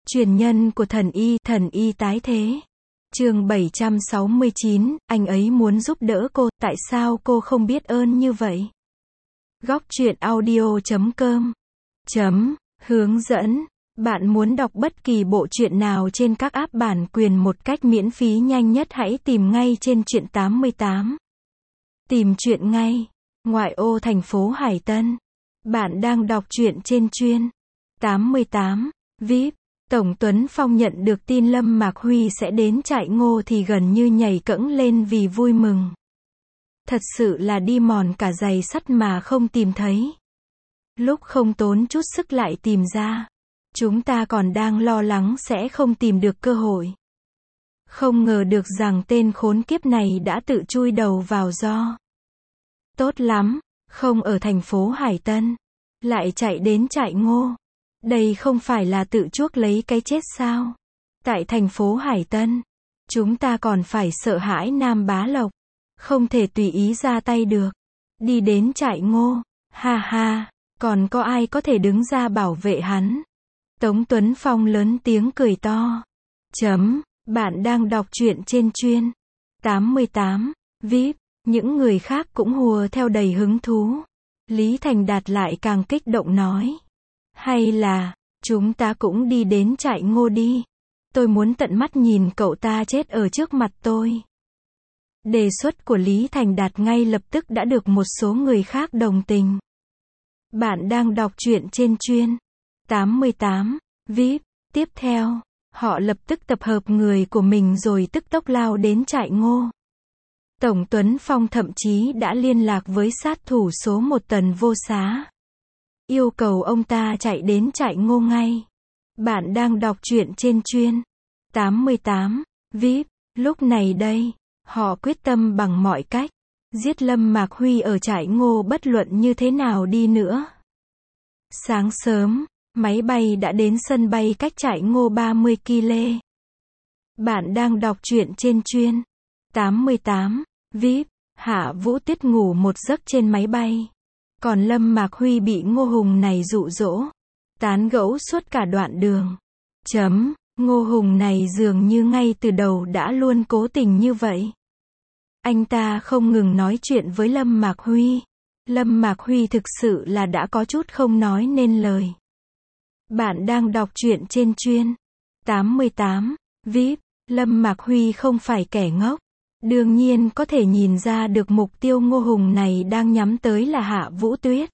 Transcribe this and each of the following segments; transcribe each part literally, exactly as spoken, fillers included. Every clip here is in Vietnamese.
Truyền nhân của thần y, thần y tái thế. Chương bảy trăm sáu mươi chín, anh ấy muốn giúp đỡ cô, tại sao cô không biết ơn như vậy? Góc truyện audio chấm com chấm hướng dẫn. Bạn muốn đọc bất kỳ bộ truyện nào trên các app bản quyền một cách miễn phí nhanh nhất, hãy tìm ngay trên truyện tám mươi tám. Tìm truyện ngay. Ngoại ô thành phố Hải Tân. Bạn đang đọc truyện trên chuyên tám mươi tám vê i pê. Tổng Tuấn Phong nhận được tin Lâm Mạc Huy sẽ đến trại Ngô thì gần như nhảy cẫng lên vì vui mừng. Thật sự là đi mòn cả giày sắt mà không tìm thấy. Lúc không tốn chút sức lại tìm ra. Chúng ta còn đang lo lắng sẽ không tìm được cơ hội. Không ngờ được rằng tên khốn kiếp này đã tự chui đầu vào gió. Tốt lắm, không ở thành phố Hải Tân, lại chạy đến trại Ngô. Đây không phải là tự chuốc lấy cái chết sao? Tại thành phố Hải Tân, chúng ta còn phải sợ hãi Nam Bá Lộc, không thể tùy ý ra tay được. Đi đến trại Ngô, ha ha, còn có ai có thể đứng ra bảo vệ hắn? Tống Tuấn Phong lớn tiếng cười to. Chấm, bạn đang đọc truyện trên chuyên tám mươi tám vê i pê. Những người khác cũng hùa theo đầy hứng thú. Lý Thành Đạt lại càng kích động nói. Hay là, chúng ta cũng đi đến trại Ngô đi. Tôi muốn tận mắt nhìn cậu ta chết ở trước mặt tôi. Đề xuất của Lý Thành Đạt ngay lập tức đã được một số người khác đồng tình. Bạn đang đọc truyện trên chuyên tám mươi tám vê i pê. Tiếp theo, họ lập tức tập hợp người của mình rồi tức tốc lao đến trại Ngô. Tổng Tuấn Phong thậm chí đã liên lạc với sát thủ số một Tần Vô Xá. Yêu cầu ông ta chạy đến trại Ngô ngay. Bạn đang đọc truyện trên chuyên tám mươi tám vê i pê. Lúc này đây, họ quyết tâm bằng mọi cách giết Lâm Mạc Huy ở trại Ngô bất luận như thế nào đi nữa. Sáng sớm, máy bay đã đến sân bay cách trại Ngô ba mươi ki lô mét. Bạn đang đọc truyện trên chuyên tám mươi tám vê i pê. Hạ Vũ Tuyết ngủ một giấc trên máy bay. Còn Lâm Mạc Huy bị Ngô Hùng này dụ dỗ, tán gẫu suốt cả đoạn đường. Chấm, Ngô Hùng này dường như ngay từ đầu đã luôn cố tình như vậy. Anh ta không ngừng nói chuyện với Lâm Mạc Huy. Lâm Mạc Huy thực sự là đã có chút không nói nên lời. Bạn đang đọc truyện trên chuyên tám mươi tám vê i pê. Lâm Mạc Huy không phải kẻ ngốc. Đương nhiên có thể nhìn ra được mục tiêu Ngô Hùng này đang nhắm tới là Hạ Vũ Tuyết.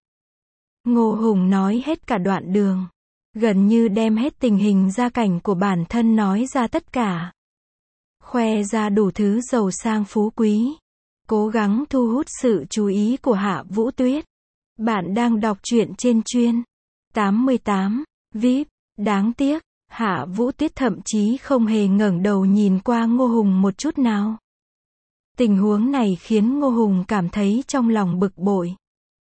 Ngô Hùng nói hết cả đoạn đường. Gần như đem hết tình hình gia cảnh của bản thân nói ra tất cả. Khoe ra đủ thứ giàu sang phú quý. Cố gắng thu hút sự chú ý của Hạ Vũ Tuyết. Bạn đang đọc truyện trên chuyên tám mươi tám vê i pê. Đáng tiếc, Hạ Vũ Tuyết thậm chí không hề ngẩng đầu nhìn qua Ngô Hùng một chút nào. Tình huống này khiến Ngô Hùng cảm thấy trong lòng bực bội.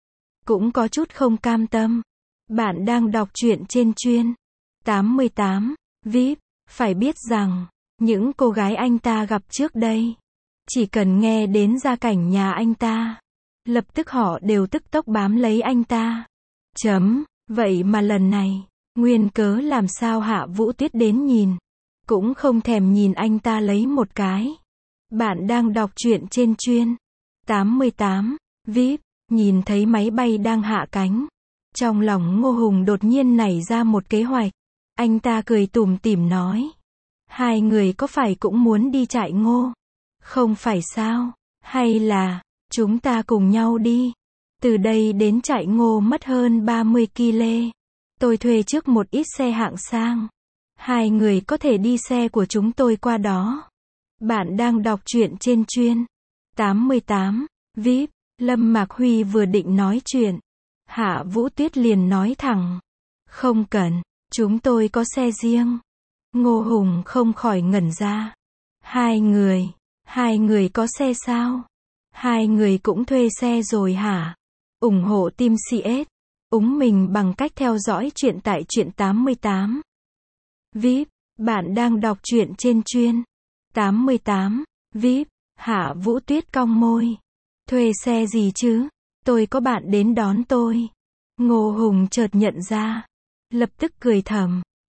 Cũng có chút không cam tâm. Bạn đang đọc truyện trên chuyên tám mươi tám vê i pê. Phải biết rằng, những cô gái anh ta gặp trước đây, chỉ cần nghe đến gia cảnh nhà anh ta, lập tức họ đều tức tốc bám lấy anh ta. Chấm, vậy mà lần này, nguyên cớ làm sao Hạ Vũ Tuyết đến nhìn, cũng không thèm nhìn anh ta lấy một cái. Bạn đang đọc truyện trên chuyên tám mươi tám vê i pê. Nhìn thấy máy bay đang hạ cánh. Trong lòng Ngô Hùng đột nhiên nảy ra một kế hoạch. Anh ta cười tủm tỉm nói. Hai người có phải cũng muốn đi trại Ngô? Không phải sao? Hay là, chúng ta cùng nhau đi. Từ đây đến trại Ngô mất hơn ba mươi ki lô mét. Tôi thuê trước một ít xe hạng sang. Hai người có thể đi xe của chúng tôi qua đó. Bạn đang đọc truyện trên chuyên tám mươi tám vê i pê. Lâm Mạc Huy vừa định nói chuyện, Hạ Vũ Tuyết liền nói thẳng. Không cần, chúng tôi có xe riêng. Ngô Hùng không khỏi ngẩn ra. Hai người, hai người có xe sao? Hai người cũng thuê xe rồi hả? ủng hộ team xê ét, úng mình bằng cách theo dõi chuyện tại truyện tám mươi tám vê i pê. Bạn đang đọc truyện trên chuyên tám mươi tám vê i pê. Hạ Vũ Tuyết cong môi. Thuê xe gì chứ? Tôi có bạn đến đón tôi. Ngô Hùng chợt nhận ra. Lập tức cười thầm.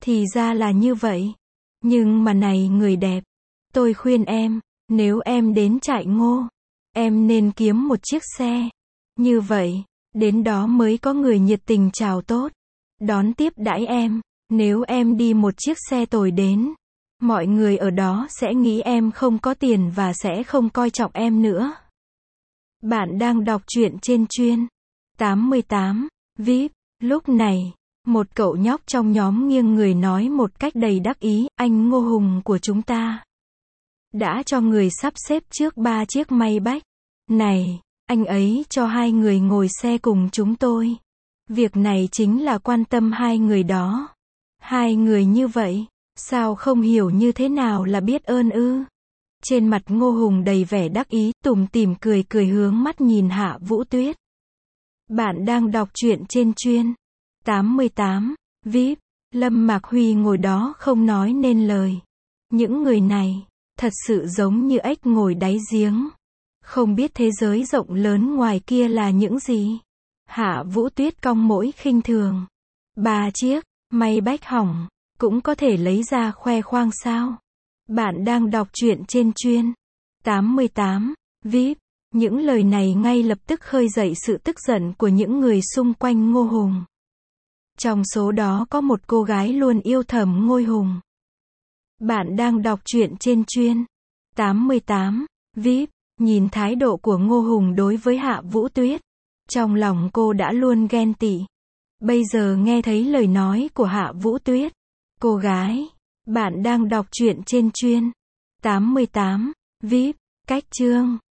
Thì ra là như vậy. Nhưng mà này người đẹp, tôi khuyên em, nếu em đến trại Ngô, em nên kiếm một chiếc xe. Như vậy, đến đó mới có người nhiệt tình chào tốt, đón tiếp đãi em. Nếu em đi một chiếc xe tồi đến, mọi người ở đó sẽ nghĩ em không có tiền và sẽ không coi trọng em nữa. Bạn đang đọc truyện trên chuyên tám mươi tám vê i pê. Lúc này, một cậu nhóc trong nhóm nghiêng người nói một cách đầy đắc ý, anh Ngô Hùng của chúng ta đã cho người sắp xếp trước ba chiếc Maybach. Này, anh ấy cho hai người ngồi xe cùng chúng tôi. Việc này chính là quan tâm hai người đó. Hai người như vậy, sao không hiểu như thế nào là biết ơn ư? Trên mặt Ngô Hùng đầy vẻ đắc ý, tủm tỉm cười cười hướng mắt nhìn Hạ Vũ Tuyết. Bạn đang đọc truyện trên chuyên tám mươi tám vê i pê. Lâm Mạc Huy ngồi đó không nói nên lời. Những người này, thật sự giống như ếch ngồi đáy giếng. Không biết thế giới rộng lớn ngoài kia là những gì. Hạ Vũ Tuyết cong mũi khinh thường. Ba chiếc Maybach hỏng, cũng có thể lấy ra khoe khoang sao? Bạn đang đọc truyện trên chuyên tám mươi tám vê i pê. Những lời này ngay lập tức khơi dậy sự tức giận của những người xung quanh Ngô Hùng. Trong số đó có một cô gái luôn yêu thầm Ngô Hùng. Bạn đang đọc truyện trên chuyên tám mươi tám vê i pê. Nhìn thái độ của Ngô Hùng đối với Hạ Vũ Tuyết, trong lòng cô đã luôn ghen tị. Bây giờ nghe thấy lời nói của Hạ Vũ Tuyết, cô gái, bạn đang đọc truyện trên chuyên tám mươi tám vê i pê. Cách chương